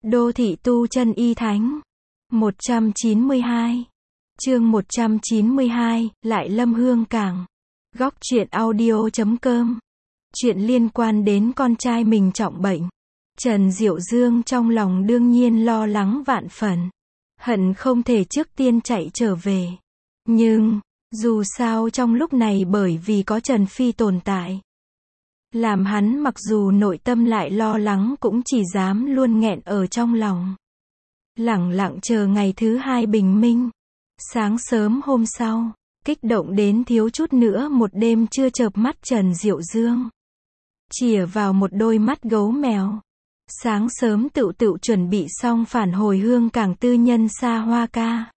Đô thị tu chân y thánh. 192. Chương 192, lại Lâm Hương Cảng. Góc truyện audio.com. Chuyện liên quan đến con trai mình trọng bệnh. Trần Diệu Dương trong lòng đương nhiên lo lắng vạn phần. Hận không thể trước tiên chạy trở về. Nhưng, dù sao trong lúc này bởi vì có Trần Phi tồn tại, làm hắn mặc dù nội tâm lại lo lắng cũng chỉ dám luôn nghẹn ở trong lòng. Lẳng lặng chờ ngày thứ hai bình minh. Sáng sớm hôm sau, kích động đến thiếu chút nữa một đêm chưa chợp mắt Trần Diệu Dương chìa vào một đôi mắt gấu mèo. Sáng sớm tựu chuẩn bị xong phản hồi Hương Cảng tư nhân xa hoa ca.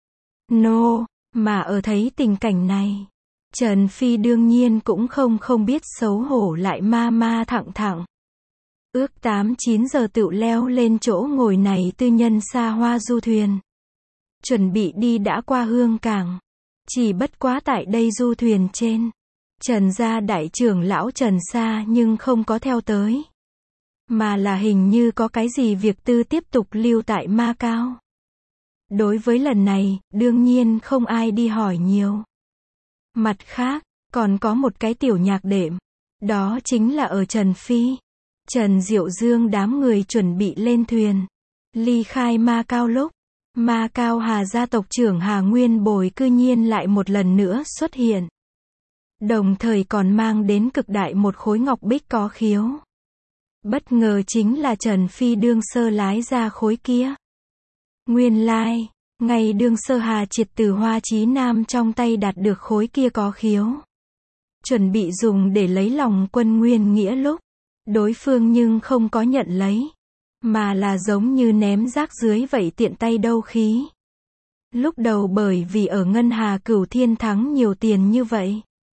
Mà ở thấy tình cảnh này, Trần Phi đương nhiên cũng không biết xấu hổ lại ma thẳng. Ước 8-9 giờ tựu leo lên chỗ ngồi này tư nhân xa hoa du thuyền. Chuẩn bị đi đã qua Hương Cảng. Chỉ bất quá tại đây du thuyền trên, Trần gia đại trưởng lão Trần Sa nhưng không có theo tới. Mà là hình như có cái gì việc tư tiếp tục lưu tại Macao. Đối với lần này, đương nhiên không ai đi hỏi nhiều. Mặt khác, còn có một cái tiểu nhạc đệm. Đó chính là ở Trần Phi. Trần Diệu Dương đám người chuẩn bị lên thuyền. Ly khai Macao lúc, Macao Hà gia tộc trưởng Hà Nguyên Bồi cư nhiên lại một lần nữa xuất hiện. Đồng thời còn mang đến cực đại một khối ngọc bích có khiếu. Bất ngờ chính là Trần Phi đương sơ lái ra khối kia. Nguyên lai, ngày đương sơ Hà Triệt từ Hoa Chí Nam trong tay đạt được khối kia có khiếu. Chuẩn bị dùng để lấy lòng Quân Nguyên Nghĩa lúc, đối phương nhưng không có nhận lấy, mà là giống như ném rác dưới vậy tiện tay đâu khí. Lúc đầu bởi vì ở Ngân Hà Cửu Thiên thắng nhiều tiền như vậy,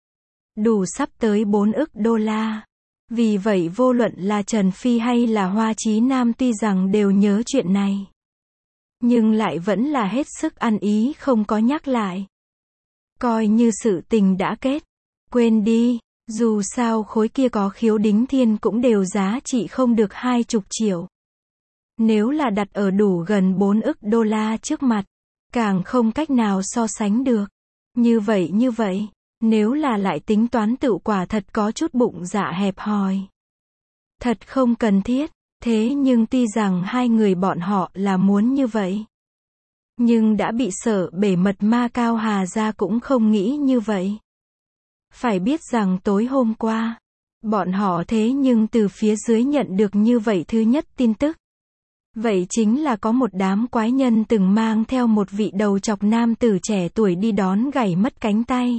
đủ sắp tới 4 ức đô la. Vì vậy vô luận là Trần Phi hay là Hoa Chí Nam tuy rằng đều nhớ chuyện này, nhưng lại vẫn là hết sức ăn ý không có nhắc lại. Coi như sự tình đã kết. Quên đi, dù sao khối kia có khiếu đính thiên cũng đều giá trị không được 20 triệu. Nếu là đặt ở đủ gần 4 ức đô la trước mặt, càng không cách nào so sánh được. Như vậy, nếu là lại tính toán tự quả thật có chút bụng dạ hẹp hòi. Thật không cần thiết, thế nhưng tuy rằng hai người bọn họ là muốn như vậy, nhưng đã bị Sở Bể Mật Macao Hà gia cũng không nghĩ như vậy. Phải biết rằng tối hôm qua, bọn họ thế nhưng từ phía dưới nhận được như vậy thứ nhất tin tức. Vậy chính là có một đám quái nhân từng mang theo một vị đầu chọc nam tử trẻ tuổi đi đón gãy mất cánh tay.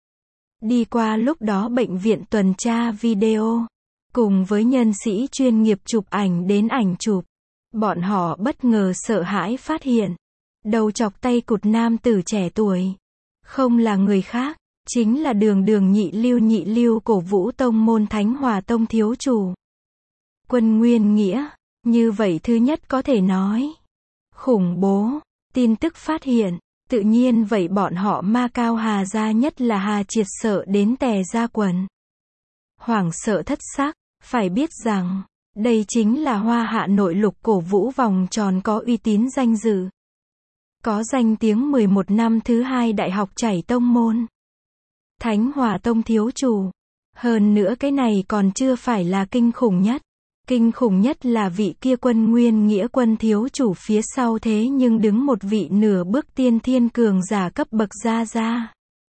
Đi qua lúc đó bệnh viện tuần tra video, cùng với nhân sĩ chuyên nghiệp chụp ảnh đến ảnh chụp. Bọn họ bất ngờ sợ hãi phát hiện, đầu chọc tay cụt nam tử trẻ tuổi, không là người khác, chính là đường nhị lưu Cổ Vũ Tông môn Thánh Hòa Tông thiếu chủ Quân Nguyên Nghĩa. Như vậy thứ nhất có thể nói khủng bố. Tin tức phát hiện, tự nhiên vậy bọn họ Macao Hà gia nhất là Hà Triệt sợ đến tè ra quần, hoảng sợ thất sắc. Phải biết rằng, đây chính là Hoa Hạ nội lục cổ vũ vòng tròn có uy tín danh dự, có danh tiếng 11 năm thứ hai đại học chảy tông môn Thánh Hòa Tông thiếu chủ. Hơn nữa cái này còn chưa phải là kinh khủng nhất. Kinh khủng nhất là vị kia Quân Nguyên Nghĩa Quân thiếu chủ phía sau thế nhưng đứng một vị nửa bước tiên thiên cường giả cấp bậc ra.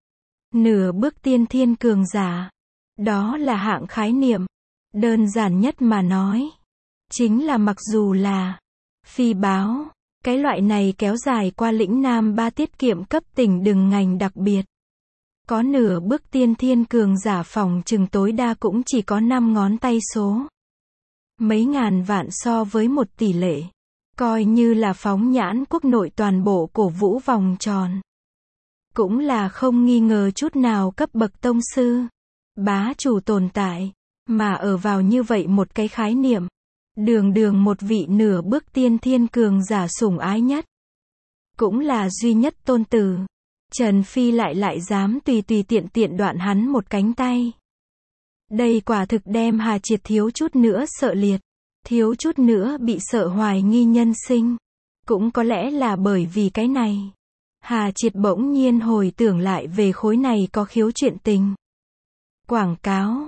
Nửa bước tiên thiên cường giả. Đó là hạng khái niệm. Đơn giản nhất mà nói, chính là mặc dù là phi báo, cái loại này kéo dài qua lĩnh Nam 3 tiết kiệm cấp tỉnh đừng ngành đặc biệt. Có nửa bước tiên thiên cường giả phòng chừng tối đa cũng chỉ có 5 ngón tay số. Mấy ngàn vạn so với một tỷ lệ. Coi như là phóng nhãn quốc nội toàn bộ cổ vũ vòng tròn, cũng là không nghi ngờ chút nào cấp bậc tông sư, bá chủ tồn tại. Mà ở vào như vậy một cái khái niệm, đường một vị nửa bước tiên thiên cường giả sủng ái nhất, cũng là duy nhất tôn tử, Trần Phi lại dám tùy tiện đoạn hắn một cánh tay. Đây quả thực đem Hà Triệt thiếu chút nữa sợ liệt. thiếu chút nữa bị sợ hoài nghi nhân sinh. Cũng có lẽ là bởi vì cái này. Hà Triệt bỗng nhiên hồi tưởng lại về khối này có khiếu chuyện tình. Quảng cáo.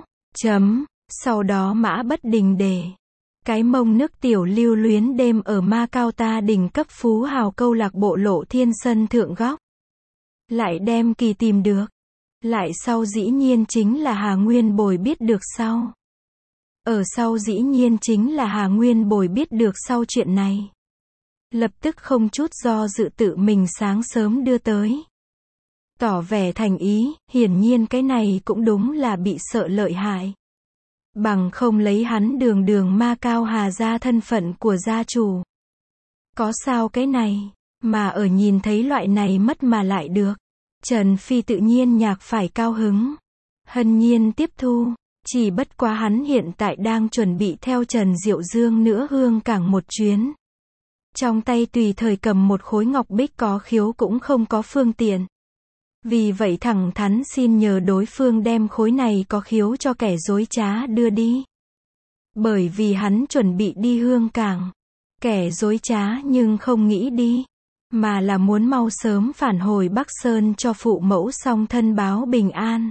Sau đó mã bất đình để. Cái mông nước tiểu lưu luyến đêm ở Macau ta đỉnh cấp phú hào câu lạc bộ Lộ Thiên sân thượng góc. Lại đem Kỳ tìm được. Lại sau dĩ nhiên chính là Hà Nguyên Bồi biết được sau. Ở sau dĩ nhiên chính là Hà Nguyên Bồi biết được sau chuyện này. Lập tức không chút do dự tự mình sáng sớm đưa tới. Tỏ vẻ thành ý, hiển nhiên cái này cũng đúng là bị sợ lợi hại. Bằng không lấy hắn đường đường Macau Hà gia thân phận của gia chủ. Có sao cái này, mà ở nhìn thấy loại này mất mà lại được. Trần Phi tự nhiên nhạc phải cao hứng. Hân nhiên tiếp thu, chỉ bất quá hắn hiện tại đang chuẩn bị theo Trần Diệu Dương nữa Hương Cảng một chuyến. Trong tay tùy thời cầm một khối ngọc bích có khiếu cũng không có phương tiện. Vì vậy thẳng thắn xin nhờ đối phương đem khối này có khiếu cho kẻ dối trá đưa đi. Bởi vì hắn chuẩn bị đi Hương Cảng. Kẻ dối trá nhưng không nghĩ đi. Mà là muốn mau sớm phản hồi Bắc Sơn cho phụ mẫu song thân báo bình an.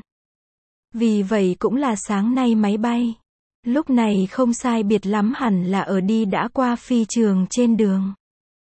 Vì vậy cũng là sáng nay máy bay. Lúc này không sai biệt lắm hẳn là ở đi đã qua phi trường trên đường.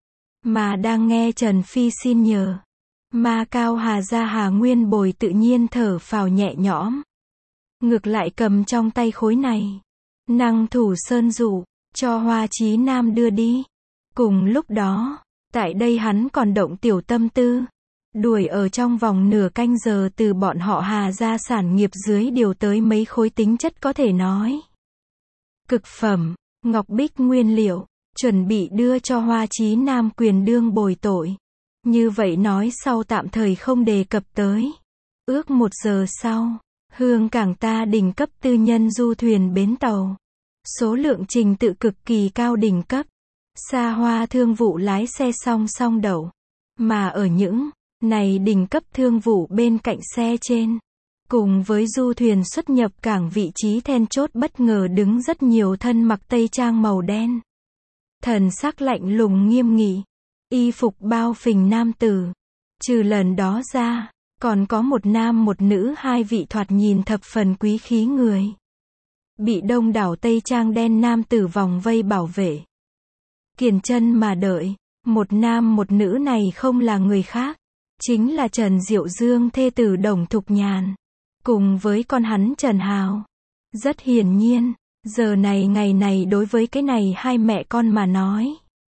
Mà đang nghe Trần Phi xin nhờ. Macau Hà gia Hà Nguyên Bồi tự nhiên thở phào nhẹ nhõm. Ngược lại cầm trong tay khối này. Năng thủ sơn dụ, cho Hoa Chí Nam đưa đi. Cùng lúc đó, tại đây hắn còn động tiểu tâm tư. Đuổi ở trong vòng nửa canh giờ từ bọn họ Hà gia sản nghiệp dưới điều tới mấy khối tính chất có thể nói. Cực phẩm, ngọc bích nguyên liệu, chuẩn bị đưa cho Hoa Chí Nam quyền đương bồi tội. Như vậy nói sau tạm thời không đề cập tới. Ước 1 giờ sau, Hương Cảng ta đỉnh cấp tư nhân du thuyền bến tàu. Số lượng trình tự cực kỳ cao đỉnh cấp. Xa hoa thương vụ lái xe song song đậu. Mà ở những này đỉnh cấp thương vụ bên cạnh xe trên. Cùng với du thuyền xuất nhập cảng vị trí then chốt bất ngờ đứng rất nhiều thân mặc tây trang màu đen. Thần sắc lạnh lùng nghiêm nghị. Y phục bao phình nam tử. Trừ lần đó ra, còn có một nam một nữ hai vị thoạt nhìn thập phần quý khí người. Bị đông đảo tây trang đen nam tử vòng vây bảo vệ. Kiền chân mà đợi, một nam một nữ này không là người khác. Chính là Trần Diệu Dương thê tử Đồng Thục Nhàn. Cùng với con hắn Trần Hào. Rất hiển nhiên, giờ này ngày này đối với cái này hai mẹ con mà nói.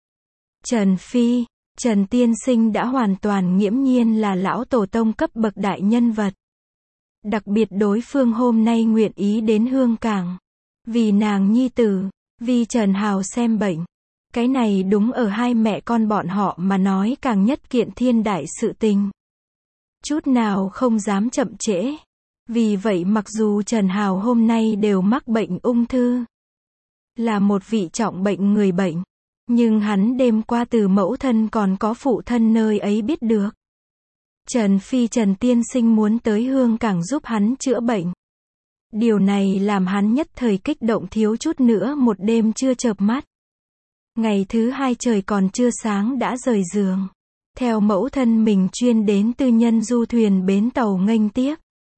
Trần Phi, Trần Tiên Sinh đã hoàn toàn nghiễm nhiên là lão tổ tông cấp bậc đại nhân vật. Đặc biệt đối phương hôm nay nguyện ý đến Hương Cảng. Vì nàng nhi tử, vì Trần Hào xem bệnh. Cái này đúng ở hai mẹ con bọn họ mà nói càng nhất kiện thiên đại sự tình. Chút nào không dám chậm trễ. Vì vậy mặc dù Trần Hào hôm nay đều mắc bệnh ung thư. Là một vị trọng bệnh người bệnh. Nhưng hắn đêm qua từ mẫu thân còn có phụ thân nơi ấy biết được. Trần Phi Trần Tiên Sinh muốn tới Hương Cảng giúp hắn chữa bệnh. Điều này làm hắn nhất thời kích động thiếu chút nữa một đêm chưa chợp mắt. Ngày thứ hai trời còn chưa sáng đã rời giường. Theo mẫu thân mình chuyên đến tư nhân du thuyền bến tàu nghênh tiếp.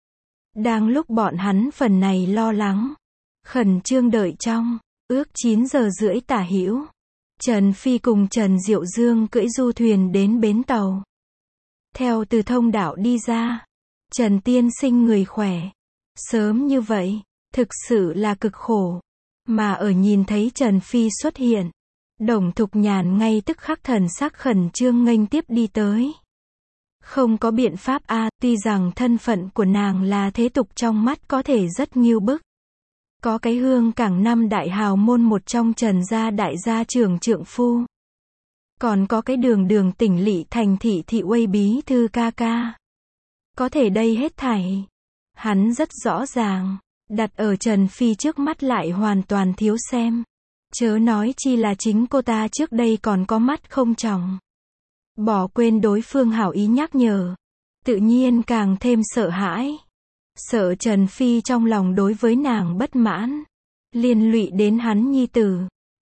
Đang lúc bọn hắn phần này lo lắng. Khẩn trương đợi trong, ước 9 giờ rưỡi tả hữu. Trần Phi cùng Trần Diệu Dương cưỡi du thuyền đến bến tàu. Theo từ thông đạo đi ra. Trần Tiên Sinh người khỏe. Sớm như vậy, thực sự là cực khổ. Mà ở nhìn thấy Trần Phi xuất hiện. Đồng Thục Nhàn ngay tức khắc thần sắc khẩn trương nghênh tiếp đi tới. Không có biện pháp tuy rằng thân phận của nàng là thế tục trong mắt có thể rất nghiêu bức. Có cái Hương Cảng năm đại hào môn một trong Trần gia đại gia trưởng trượng phu. Còn có cái đường tỉnh lỵ thành thị thị uây bí thư ca ca. Có thể đây hết thảy. Hắn rất rõ ràng. Đặt ở Trần Phi trước mắt lại hoàn toàn thiếu xem. Chớ nói chi là chính cô ta trước đây còn có mắt không tròng. Bỏ quên đối phương hảo ý nhắc nhở. Tự nhiên càng thêm sợ hãi. Sợ Trần Phi trong lòng đối với nàng bất mãn. Liên lụy đến hắn nhi tử.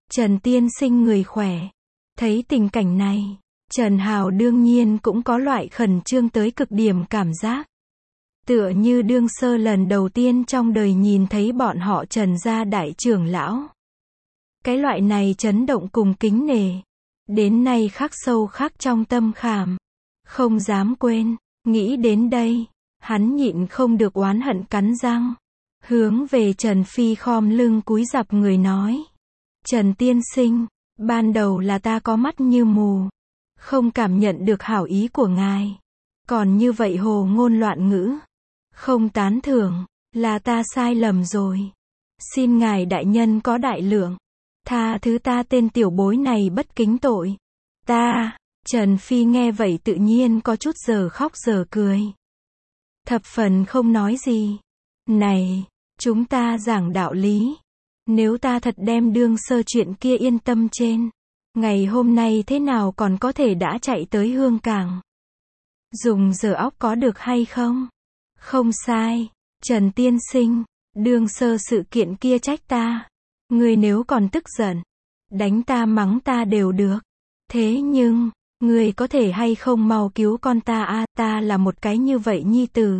Trần tiên sinh người khỏe. Thấy tình cảnh này, Trần Hào đương nhiên cũng có loại khẩn trương tới cực điểm cảm giác. Tựa như đương sơ lần đầu tiên trong đời nhìn thấy bọn họ Trần gia đại trưởng lão. Cái loại này chấn động cùng kính nể, đến nay khắc sâu khắc trong tâm khảm, không dám quên. Nghĩ đến đây, hắn nhịn không được oán hận cắn răng, hướng về Trần Phi khom lưng cúi rạp người nói: Trần tiên sinh, ban đầu là ta có mắt như mù, không cảm nhận được hảo ý của ngài, còn như vậy hồ ngôn loạn ngữ, không tán thưởng, là ta sai lầm rồi. Xin ngài đại nhân có đại lượng, tha thứ ta tên tiểu bối này bất kính tội. Ta, Trần Phi nghe vậy tự nhiên có chút giờ khóc giờ cười. Thập phần không nói gì. Này, chúng ta giảng đạo lý. Nếu ta thật đem đương sơ chuyện kia yên tâm trên, ngày hôm nay thế nào còn có thể đã chạy tới Hương Cảng. Dùng giờ óc có được hay không? Không sai, Trần tiên sinh, đương sơ sự kiện kia trách ta. Ngươi nếu còn tức giận, đánh ta mắng ta đều được. Thế nhưng, ngươi có thể hay không mau cứu con ta a, ta là một cái như vậy nhi tử.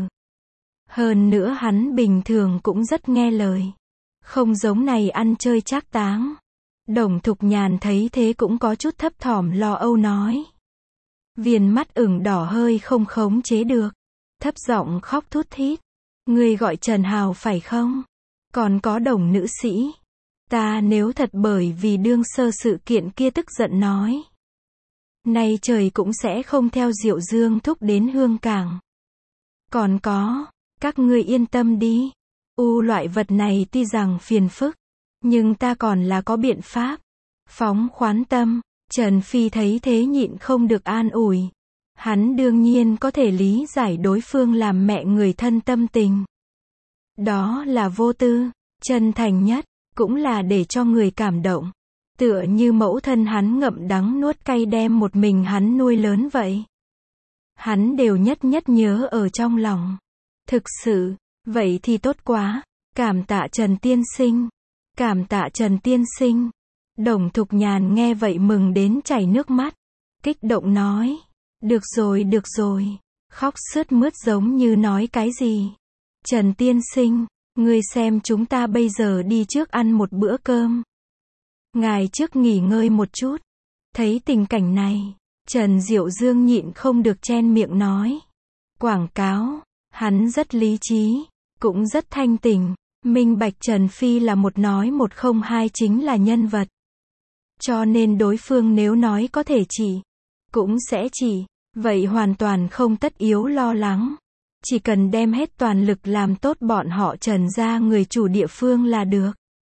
Hơn nữa hắn bình thường cũng rất nghe lời. Không giống này ăn chơi trác táng. Đồng Thục Nhàn thấy thế cũng có chút thấp thỏm lo âu nói. Viền mắt ửng đỏ hơi không khống chế được. Thấp giọng khóc thút thít. Ngươi gọi Trần Hào phải không? Còn có Đồng nữ sĩ. Ta nếu thật bởi vì đương sơ sự kiện kia tức giận nói, nay trời cũng sẽ không theo Diệu Dương thúc đến Hương Cảng. Còn có, các ngươi yên tâm đi. Loại vật này tuy rằng phiền phức, nhưng ta còn là có biện pháp. Phóng khoán tâm, Trần Phi thấy thế nhịn không được an ủi. Hắn đương nhiên có thể lý giải đối phương làm mẹ người thân tâm tình. Đó là vô tư, chân thành nhất, cũng là để cho người cảm động. Tựa như mẫu thân hắn ngậm đắng nuốt cay đem một mình hắn nuôi lớn vậy. Hắn đều nhất nhất nhớ ở trong lòng. Thực sự, vậy thì tốt quá. Cảm tạ Trần tiên sinh. Cảm tạ Trần tiên sinh. Đồng Thục Nhàn nghe vậy mừng đến chảy nước mắt. Kích động nói. Được rồi. Khóc sướt mướt giống như nói cái gì. Trần tiên sinh, ngươi xem chúng ta bây giờ đi trước ăn một bữa cơm. Ngài trước nghỉ ngơi một chút. Thấy tình cảnh này, Trần Diệu Dương nhịn không được chen miệng nói. Quảng cáo, hắn rất lý trí, cũng rất thanh tỉnh, minh bạch Trần Phi là một nói một không hai chính là nhân vật. Cho nên đối phương nếu nói có thể chỉ, cũng sẽ chỉ, vậy hoàn toàn không tất yếu lo lắng. Chỉ cần đem hết toàn lực làm tốt bọn họ Trần gia người chủ địa phương là được.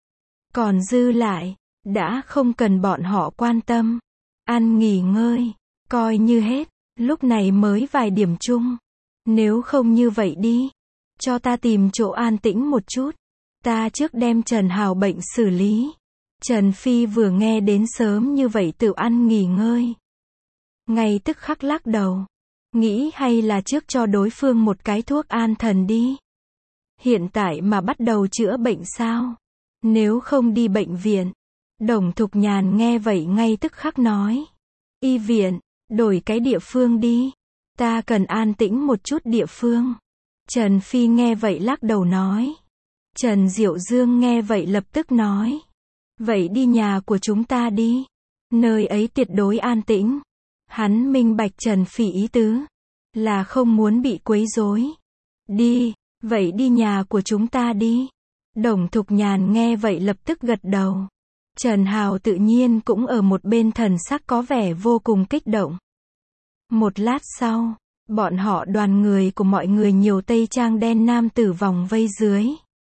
Còn dư lại, đã không cần bọn họ quan tâm. Ăn nghỉ ngơi, coi như hết, lúc này mới vài điểm chung. Nếu không như vậy đi, cho ta tìm chỗ an tĩnh một chút. Ta trước đem Trần Hào bệnh xử lý. Trần Phi vừa nghe đến sớm như vậy tự ăn nghỉ ngơi, ngay tức khắc lắc đầu. Nghĩ hay là trước cho đối phương một cái thuốc an thần đi. Hiện tại mà bắt đầu chữa bệnh sao? Nếu không đi bệnh viện. Đồng Thục Nhàn nghe vậy ngay tức khắc nói. Y viện, đổi cái địa phương đi. Ta cần an tĩnh một chút địa phương. Trần Phi nghe vậy lắc đầu nói. Trần Diệu Dương nghe vậy lập tức nói. Vậy đi nhà của chúng ta đi. Nơi ấy tuyệt đối an tĩnh. Hắn minh bạch Trần Phi ý tứ, là không muốn bị quấy rối. Đi, vậy đi nhà của chúng ta đi. Đồng Thục Nhàn nghe vậy lập tức gật đầu. Trần Hào tự nhiên cũng ở một bên thần sắc có vẻ vô cùng kích động. Một lát sau, bọn họ đoàn người của mọi người nhiều tây trang đen nam tử vòng vây dưới.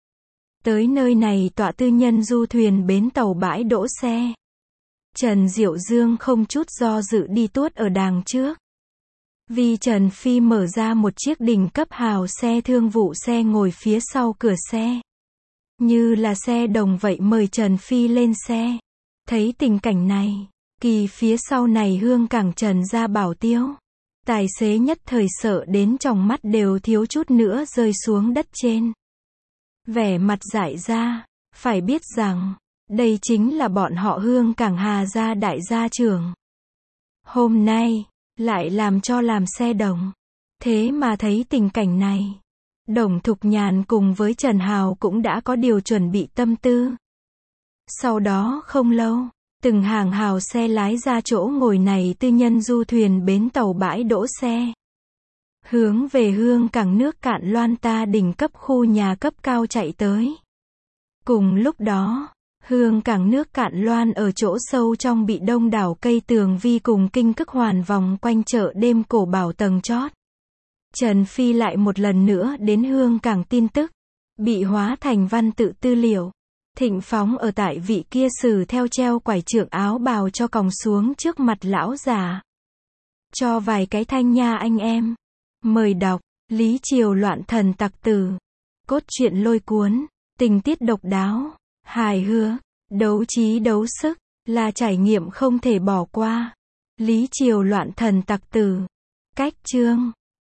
Tới nơi này tọa tư nhân du thuyền bến tàu bãi đỗ xe. Trần Diệu Dương không chút do dự đi tuốt ở đàng trước. Vì Trần Phi mở ra một chiếc đỉnh cấp hào xe thương vụ xe ngồi phía sau cửa xe. Như là xe đồng vậy mời Trần Phi lên xe. Thấy tình cảnh này, kỳ phía sau này Hương Cảng Trần gia bảo tiêu. Tài xế nhất thời sợ đến tròng mắt đều thiếu chút nữa rơi xuống đất trên. Vẻ mặt dại ra, phải biết rằng, Đây chính là bọn họ Hương Cảng Hà gia đại gia trưởng. Hôm nay, lại làm cho làm xe đồng. Thế mà thấy tình cảnh này. Đồng Thục Nhàn cùng với Trần Hào cũng đã có điều chuẩn bị tâm tư. Sau đó không lâu, từng hàng hào xe lái ra chỗ ngồi này tư nhân du thuyền bến tàu bãi đỗ xe. Hướng về Hương Cảng nước Cạn Loan ta đỉnh cấp khu nhà cấp cao chạy tới. Cùng lúc đó, Hương Cảng nước Cạn Loan ở chỗ sâu trong bị đông đảo cây tường vi cùng kinh cức hoàn vòng quanh chợ đêm cổ bảo tầng chót. Trần Phi lại một lần nữa đến Hương Cảng tin tức, bị hóa thành văn tự tư liệu. Thịnh phóng ở tại vị kia sử theo treo quải trượng áo bào cho còng xuống trước mặt lão già. Cho vài cái thanh nha anh em. Mời đọc, Lý Triều loạn thần tặc tử. Cốt truyện lôi cuốn, tình tiết độc đáo, hài hước, đấu trí đấu sức, là trải nghiệm không thể bỏ qua. Lý Triều loạn thần tặc tử. Cách chương